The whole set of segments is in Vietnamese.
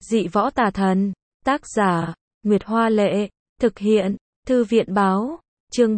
Dị võ tà thần. Tác giả, Nguyệt Hoa Lệ. Thực hiện, Thư viện Báo. Chương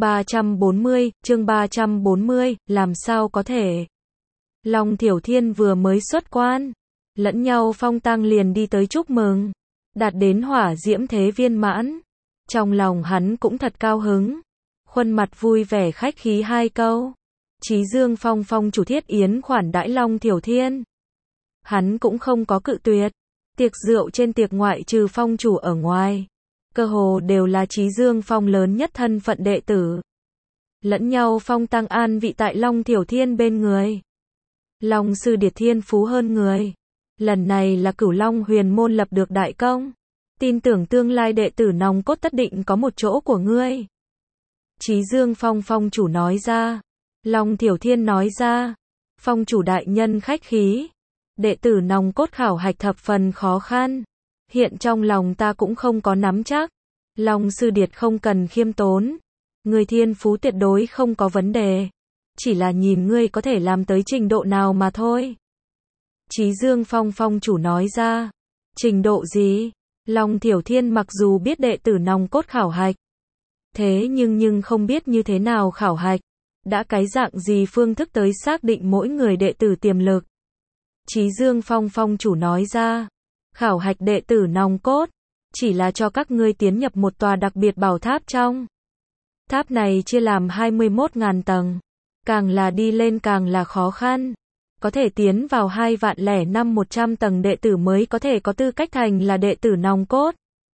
340, làm sao có thể. Long Thiểu Thiên vừa mới xuất quan, lẫn nhau phong tang liền đi tới chúc mừng, đạt đến hỏa diễm thế viên mãn. Trong lòng hắn cũng thật cao hứng, khuôn mặt vui vẻ khách khí hai câu. Chí Dương Phong phong chủ thiết yến khoản đãi Long Thiểu Thiên. Hắn cũng không có cự tuyệt. Tiệc rượu trên tiệc ngoại trừ phong chủ ở ngoài, cơ hồ đều là Chí Dương Phong lớn nhất thân phận đệ tử. Lẫn nhau phong tăng an vị tại Long Thiểu Thiên bên người. Long sư điệt thiên phú hơn người. Lần này là Cửu Long Huyền môn lập được đại công. Tin tưởng tương lai đệ tử nòng cốt tất định có một chỗ của ngươi. Chí Dương Phong phong chủ nói ra. Long Thiểu Thiên nói ra. Phong chủ đại nhân khách khí. Đệ tử nòng cốt khảo hạch thập phần khó khăn. Hiện trong lòng ta cũng không có nắm chắc. Long sư điệt không cần khiêm tốn. Người thiên phú tuyệt đối không có vấn đề. Chỉ là nhìn ngươi có thể làm tới trình độ nào mà thôi. Chí Dương Phong phong chủ nói ra. Trình độ gì? Long Thiểu Thiên mặc dù biết đệ tử nòng cốt khảo hạch. Thế nhưng không biết như thế nào khảo hạch. Đã cái dạng gì phương thức tới xác định mỗi người đệ tử tiềm lực. Chí Dương Phong phong chủ nói ra. Khảo hạch đệ tử nòng cốt. Chỉ là cho các ngươi tiến nhập một tòa đặc biệt bảo tháp trong. Tháp này chia làm 21.000 tầng. Càng là đi lên càng là khó khăn. Có thể tiến vào 2.005.100 tầng đệ tử mới có thể có tư cách thành là đệ tử nòng cốt.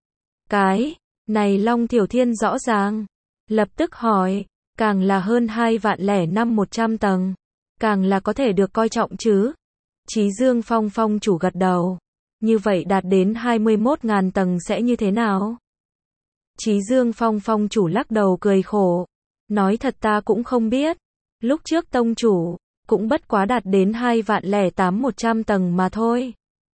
Cái này Long Thiểu Thiên rõ ràng. Lập tức hỏi. Càng là hơn 2.005.100 tầng. Càng là có thể được coi trọng chứ. Chí Dương Phong phong chủ gật đầu. Như vậy đạt đến 21.000 tầng sẽ như thế nào? Chí Dương Phong phong chủ lắc đầu cười khổ. Nói thật ta cũng không biết. Lúc trước tông chủ, cũng bất quá đạt đến 2.008.100 tầng mà thôi.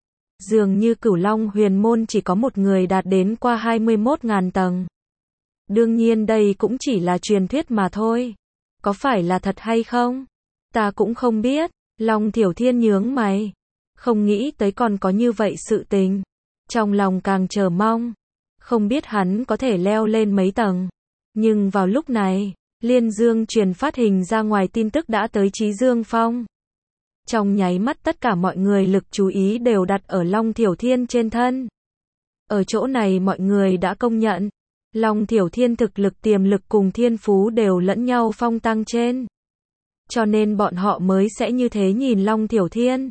Dường như Cửu Long Huyền môn chỉ có một người đạt đến qua 21.000 tầng. Đương nhiên đây cũng chỉ là truyền thuyết mà thôi. Có phải là thật hay không? Ta cũng không biết. Long Thiểu Thiên nhướng mày. Không nghĩ tới còn có như vậy sự tình. Trong lòng càng chờ mong. Không biết hắn có thể leo lên mấy tầng. Nhưng vào lúc này, Liên Dương truyền phát hình ra ngoài tin tức đã tới Chí Dương Phong. Trong nháy mắt tất cả mọi người lực chú ý đều đặt ở Long Thiểu Thiên trên thân. Ở chỗ này mọi người đã công nhận. Long Thiểu Thiên thực lực tiềm lực cùng thiên phú đều lẫn nhau phong tăng trên. Cho nên bọn họ mới sẽ như thế nhìn Long Thiểu Thiên.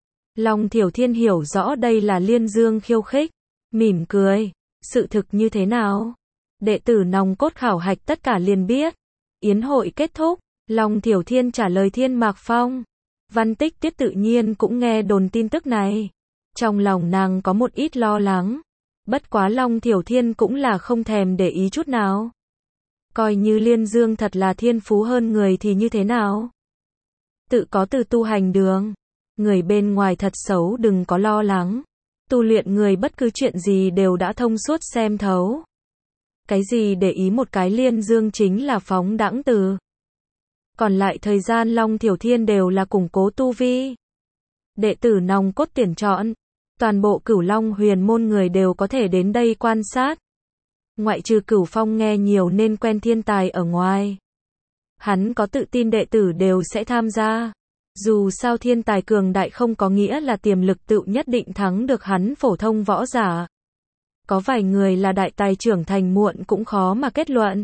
Long Thiểu Thiên hiểu rõ đây là Liên Dương khiêu khích. Mỉm cười. Sự thực như thế nào? Đệ tử nòng cốt khảo hạch tất cả liền biết. Yến hội kết thúc. Long Thiểu Thiên trả lời Thiên Mạc Phong. Văn Tích Tuyết tự nhiên cũng nghe đồn tin tức này. Trong lòng nàng có một ít lo lắng. Bất quá Long Thiểu Thiên cũng là không thèm để ý chút nào. Coi như Liên Dương thật là thiên phú hơn người thì như thế nào? Tự có từ tu hành đường. Người bên ngoài thật xấu đừng có lo lắng. Tu luyện người bất cứ chuyện gì đều đã thông suốt xem thấu. Cái gì để ý một cái Liên Dương chính là phóng đãng từ. Còn lại thời gian Long Thiểu Thiên đều là củng cố tu vi. Đệ tử nòng cốt tuyển chọn. Toàn bộ Cửu Long Huyền môn người đều có thể đến đây quan sát. Ngoại trừ Cửu Phong nghe nhiều nên quen thiên tài ở ngoài. Hắn có tự tin đệ tử đều sẽ tham gia. Dù sao thiên tài cường đại không có nghĩa là tiềm lực tự nhất định thắng được hắn phổ thông võ giả. Có vài người là đại tài trưởng thành muộn cũng khó mà kết luận.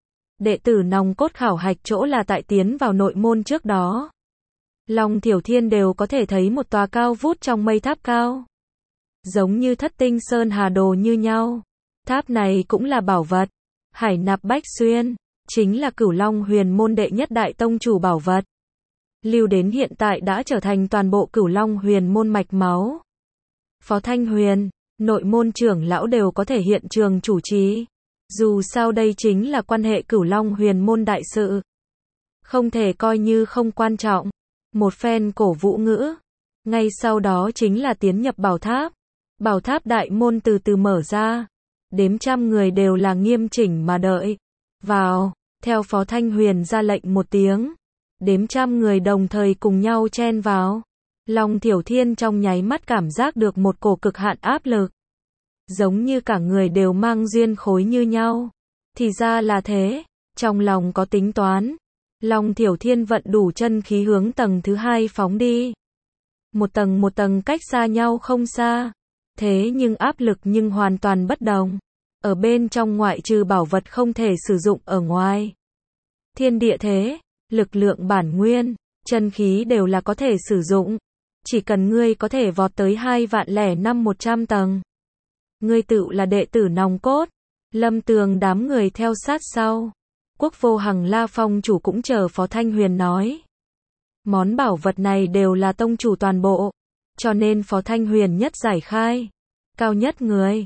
Đệ tử nòng cốt khảo hạch chỗ là tại tiến vào nội môn trước đó. Long Thiểu Thiên đều có thể thấy một tòa cao vút trong mây tháp cao. Giống như Thất Tinh Sơn Hà Đồ như nhau. Tháp này cũng là bảo vật. Hải Nạp Bách Xuyên. Chính là Cửu Long Huyền môn đệ nhất đại tông chủ bảo vật. Lưu đến hiện tại đã trở thành toàn bộ Cửu Long Huyền môn mạch máu. Phó Thanh Huyền, nội môn trưởng lão đều có thể hiện trường chủ trì. Dù sao đây chính là quan hệ Cửu Long Huyền môn đại sự. Không thể coi như không quan trọng. Một phen cổ vũ ngữ. Ngay sau đó chính là tiến nhập bảo tháp. Bảo tháp đại môn từ từ mở ra. Đếm trăm người đều là nghiêm chỉnh mà đợi. Vào, theo Phó Thanh Huyền ra lệnh một tiếng. Đếm trăm người đồng thời cùng nhau chen vào. Long Thiểu Thiên trong nháy mắt cảm giác được một cổ cực hạn áp lực. Giống như cả người đều mang duyên khối như nhau. Thì ra là thế, trong lòng có tính toán. Long Thiểu Thiên vận đủ chân khí hướng tầng thứ 2 phóng đi. Một tầng cách xa nhau không xa. Thế nhưng áp lực nhưng hoàn toàn bất đồng. Ở bên trong ngoại trừ bảo vật không thể sử dụng ở ngoài. Thiên địa thế, lực lượng bản nguyên, chân khí đều là có thể sử dụng. Chỉ cần ngươi có thể vọt tới 2.005.100 tầng. Ngươi tự là đệ tử nòng cốt. Lâm Tường đám người theo sát sau. Quốc Vô Hằng La Phong chủ cũng chờ Phó Thanh Huyền nói. Món bảo vật này đều là tông chủ toàn bộ. Cho nên Phó Thanh Huyền nhất giải khai. Cao nhất người,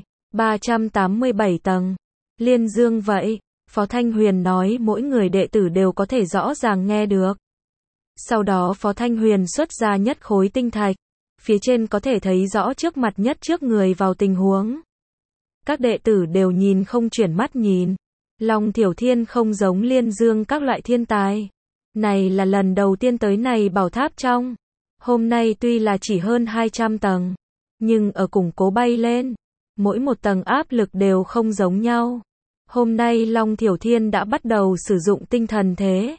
387 tầng. Liên Dương vậy. Phó Thanh Huyền nói mỗi người đệ tử đều có thể rõ ràng nghe được. Sau đó Phó Thanh Huyền xuất ra nhất khối tinh thạch. Phía trên có thể thấy rõ trước mặt nhất trước người vào tình huống. Các đệ tử đều nhìn không chuyển mắt nhìn. Long Thiểu Thiên không giống Liên Dương các loại thiên tài. Này là lần đầu tiên tới này bảo tháp trong. Hôm nay tuy là chỉ hơn 200 tầng. Nhưng ở củng cố bay lên. Mỗi một tầng áp lực đều không giống nhau. Hôm nay Long Thiểu Thiên đã bắt đầu sử dụng tinh thần thế.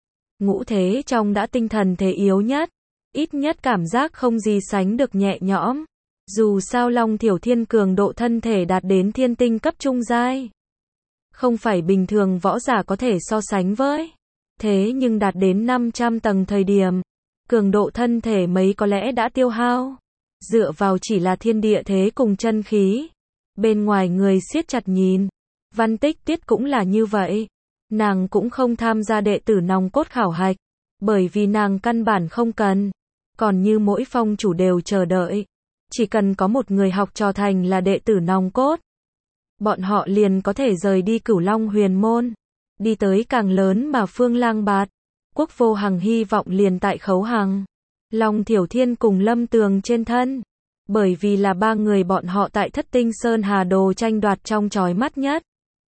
Ngũ thế trong đã tinh thần thế yếu nhất. Ít nhất cảm giác không gì sánh được nhẹ nhõm. Dù sao Long Thiểu Thiên cường độ thân thể đạt đến thiên tinh cấp trung giai. Không phải bình thường võ giả có thể so sánh với. Thế nhưng đạt đến 500 tầng thời điểm. Cường độ thân thể mấy có lẽ đã tiêu hao. Dựa vào chỉ là thiên địa thế cùng chân khí. Bên ngoài người siết chặt nhìn. Văn Tích Tiết cũng là như vậy. Nàng cũng không tham gia đệ tử nòng cốt khảo hạch. Bởi vì nàng căn bản không cần. Còn như mỗi phong chủ đều chờ đợi. Chỉ cần có một người học trò thành là đệ tử nòng cốt. Bọn họ liền có thể rời đi Cửu Long Huyền Môn. Đi tới càng lớn mà Phương Lang Bạt. Quốc Vô Hằng hy vọng liền tại Khấu Hằng. Long Thiểu Thiên cùng Lâm Tường trên thân. Bởi vì là ba người bọn họ tại Thất Tinh Sơn Hà Đồ tranh đoạt trong chói mắt nhất.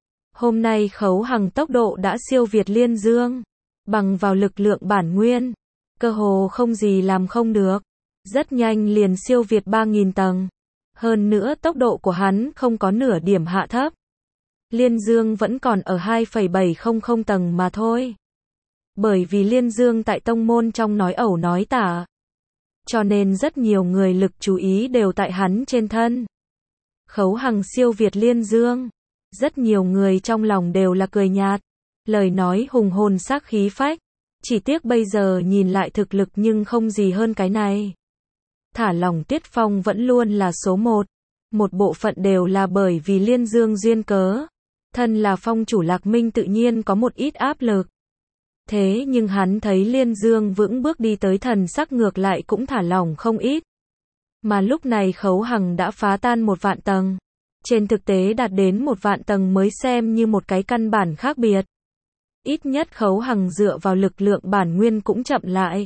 Hôm nay Khấu Hằng tốc độ đã siêu việt Liên Dương. Bằng vào lực lượng bản nguyên. Cơ hồ không gì làm không được. Rất nhanh liền siêu việt 3.000 tầng. Hơn nữa tốc độ của hắn không có nửa điểm hạ thấp. Liên Dương vẫn còn ở 2,700 tầng mà thôi. Bởi vì Liên Dương tại tông môn trong nói ẩu nói tả. Cho nên rất nhiều người lực chú ý đều tại hắn trên thân. Khấu Hằng siêu việt Liên Dương. Rất nhiều người trong lòng đều là cười nhạt. Lời nói hùng hồn sắc khí phách. Chỉ tiếc bây giờ nhìn lại thực lực nhưng không gì hơn cái này. Thả lỏng Tiết Phong vẫn luôn là số 1. Một bộ phận đều là bởi vì Liên Dương duyên cớ. Thân là phong chủ Lạc Minh tự nhiên có một ít áp lực. Thế nhưng hắn thấy Liên Dương vững bước đi tới thần sắc ngược lại cũng thả lỏng không ít. Mà lúc này Khấu Hằng đã phá tan 1.000 tầng. Trên thực tế đạt đến 1.000 tầng mới xem như một cái căn bản khác biệt. Ít nhất Khấu Hằng dựa vào lực lượng bản nguyên cũng chậm lại.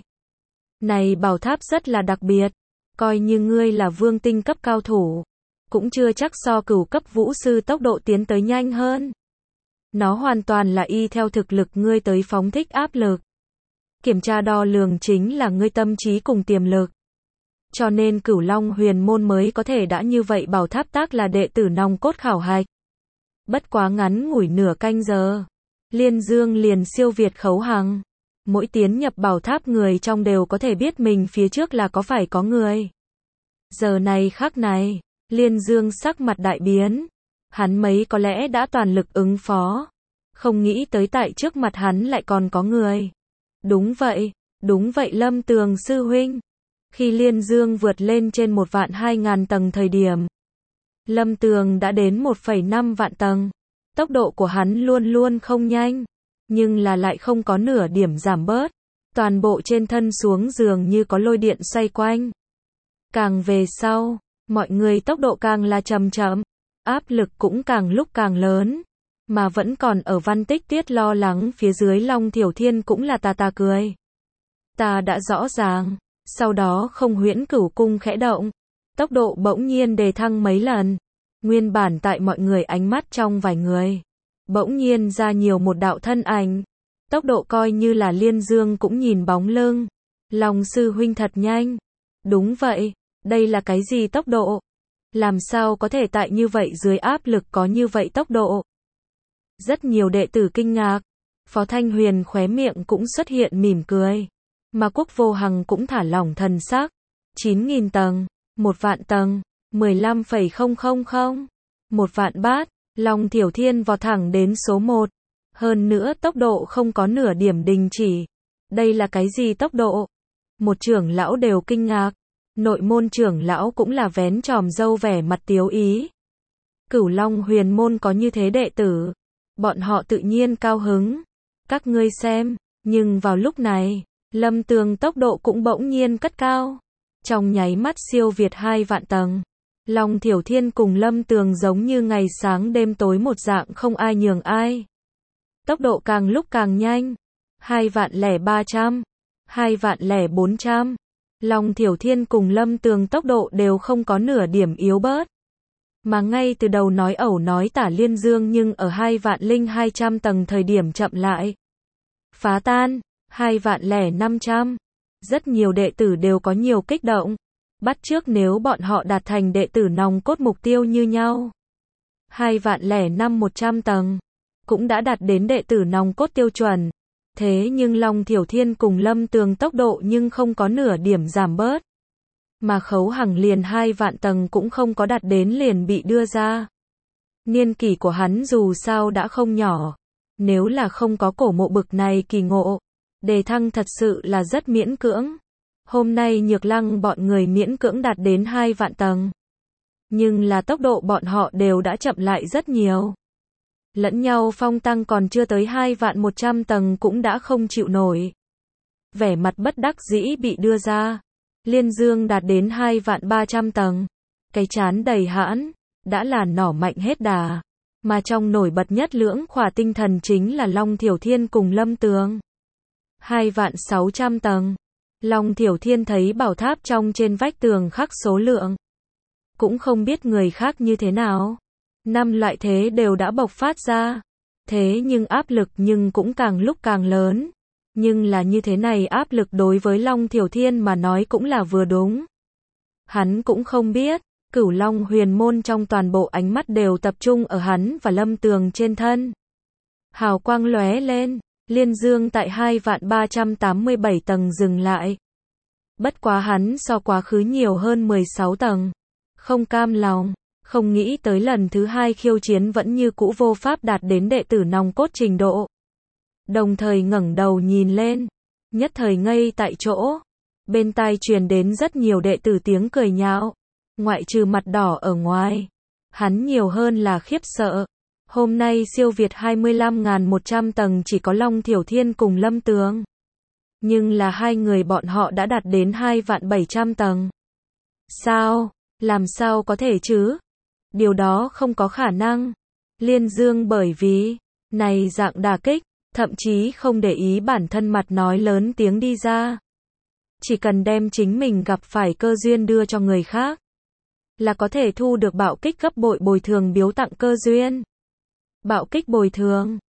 Này bảo tháp rất là đặc biệt. Coi như ngươi là vương tinh cấp cao thủ. Cũng chưa chắc so cửu cấp vũ sư tốc độ tiến tới nhanh hơn. Nó hoàn toàn là y theo thực lực ngươi tới phóng thích áp lực. Kiểm tra đo lường chính là ngươi tâm trí cùng tiềm lực. Cho nên Cửu Long Huyền Môn mới có thể đã như vậy bảo tháp tác là đệ tử nòng cốt khảo hạch. Bất quá ngắn ngủi nửa canh giờ. Liên Dương liền siêu việt Khấu Hằng. Mỗi tiến nhập bảo tháp người trong đều có thể biết mình phía trước là có phải có người. Giờ này khắc này, Liên Dương sắc mặt đại biến. Hắn mấy có lẽ đã toàn lực ứng phó. Không nghĩ tới tại trước mặt hắn lại còn có người. Đúng vậy Lâm Tường sư huynh. Khi Liên Dương vượt lên trên 1.200.000 tầng thời điểm. Lâm Tường đã đến 1,5 vạn tầng. Tốc độ của hắn luôn luôn không nhanh. Nhưng là lại không có nửa điểm giảm bớt. Toàn bộ trên thân xuống dường như có lôi điện xoay quanh. Càng về sau, mọi người tốc độ càng là chậm chậm. Áp lực cũng càng lúc càng lớn. Mà vẫn còn ở Văn Tích Tiết lo lắng phía dưới Long Thiểu Thiên cũng là tà cười. Ta đã rõ ràng. Sau đó không huyễn cửu cung khẽ động. Tốc độ bỗng nhiên đề thăng mấy lần. Nguyên bản tại mọi người ánh mắt trong vài người. Bỗng nhiên ra nhiều một đạo thân ảnh. Tốc độ coi như là Liên Dương cũng nhìn bóng lưng. Long sư huynh thật nhanh. Đúng vậy, đây là cái gì tốc độ? Làm sao có thể tại như vậy dưới áp lực có như vậy tốc độ? Rất nhiều đệ tử kinh ngạc. Phó Thanh Huyền khóe miệng cũng xuất hiện mỉm cười. Mà Quốc Vô Hằng cũng thả lỏng thần sắc. 9.000 tầng, 1 vạn tầng, 15,000, 1 vạn bát, Long Thiểu Thiên vọt thẳng đến số 1. Hơn nữa tốc độ không có nửa điểm đình chỉ. Đây là cái gì tốc độ? Một trưởng lão đều kinh ngạc. Nội môn trưởng lão cũng là vén tròm râu vẻ mặt tiếu ý. Cửu Long Huyền môn có như thế đệ tử. Bọn họ tự nhiên cao hứng. Các ngươi xem, nhưng vào lúc này, Lâm Tường tốc độ cũng bỗng nhiên cất cao. Trong nháy mắt siêu việt 2 vạn tầng. Long Thiểu Thiên cùng Lâm Tường giống như ngày sáng đêm tối một dạng không ai nhường ai. Tốc độ càng lúc càng nhanh. 2.300.000, 2.400.000. Long Thiểu Thiên cùng Lâm Tường tốc độ đều không có nửa điểm yếu bớt. Mà ngay từ đầu nói ẩu nói tả Liên Dương nhưng ở 2.200 tầng thời điểm chậm lại. Phá tan, 2.500. Rất nhiều đệ tử đều có nhiều kích động. Bắt trước nếu bọn họ đạt thành đệ tử nòng cốt mục tiêu như nhau. 2.500 tầng. Cũng đã đạt đến đệ tử nòng cốt tiêu chuẩn. Thế nhưng Long Thiểu Thiên cùng Lâm Tường tốc độ nhưng không có nửa điểm giảm bớt. Mà Khấu Hằng liền 2 vạn tầng cũng không có đạt đến liền bị đưa ra. Niên kỷ của hắn dù sao đã không nhỏ. Nếu là không có cổ mộ bực này kỳ ngộ, đề thăng thật sự là rất miễn cưỡng. Hôm nay Nhược Lăng bọn người miễn cưỡng đạt đến 2 vạn tầng. Nhưng là tốc độ bọn họ đều đã chậm lại rất nhiều. Lẫn nhau phong tăng còn chưa tới 2.100 tầng cũng đã không chịu nổi. Vẻ mặt bất đắc dĩ bị đưa ra. Liên Dương đạt đến 2.300 tầng. Cái chán đầy hãn, đã là nỏ mạnh hết đà. Mà trong nổi bật nhất lưỡng khỏa tinh thần chính là Long Thiểu Thiên cùng Lâm Tường. 2.600 tầng. Long Thiểu Thiên thấy bảo tháp trong trên vách tường khắc số lượng. Cũng không biết người khác như thế nào. 5 loại thế đều đã bộc phát ra. Thế nhưng áp lực nhưng cũng càng lúc càng lớn. Nhưng là như thế này áp lực đối với Long Thiểu Thiên mà nói cũng là vừa đúng. Hắn cũng không biết, Cửu Long Huyền môn trong toàn bộ ánh mắt đều tập trung ở hắn và Lâm Tường trên thân. Hào quang lóe lên, Liên Dương tại 2.387 tầng dừng lại. Bất quá hắn so quá khứ nhiều hơn 16 tầng. Không cam lòng, không nghĩ tới lần thứ 2 khiêu chiến vẫn như cũ vô pháp đạt đến đệ tử nòng cốt trình độ. Đồng thời ngẩng đầu nhìn lên, nhất thời ngây tại chỗ. Bên tai truyền đến rất nhiều đệ tử tiếng cười nhạo. Ngoại trừ mặt đỏ ở ngoài, hắn nhiều hơn là khiếp sợ. Hôm nay siêu việt 25.100 tầng chỉ có Long Thiểu Thiên cùng Lâm Tường. Nhưng là hai người bọn họ đã đạt đến 2.700 tầng. Sao? Làm sao có thể chứ? Điều đó không có khả năng. Liên Dương bởi vì này dạng đả kích, thậm chí không để ý bản thân mặt nói lớn tiếng đi ra. Chỉ cần đem chính mình gặp phải cơ duyên đưa cho người khác, là có thể thu được bạo kích gấp bội bồi thường biếu tặng cơ duyên. Bạo kích bồi thường,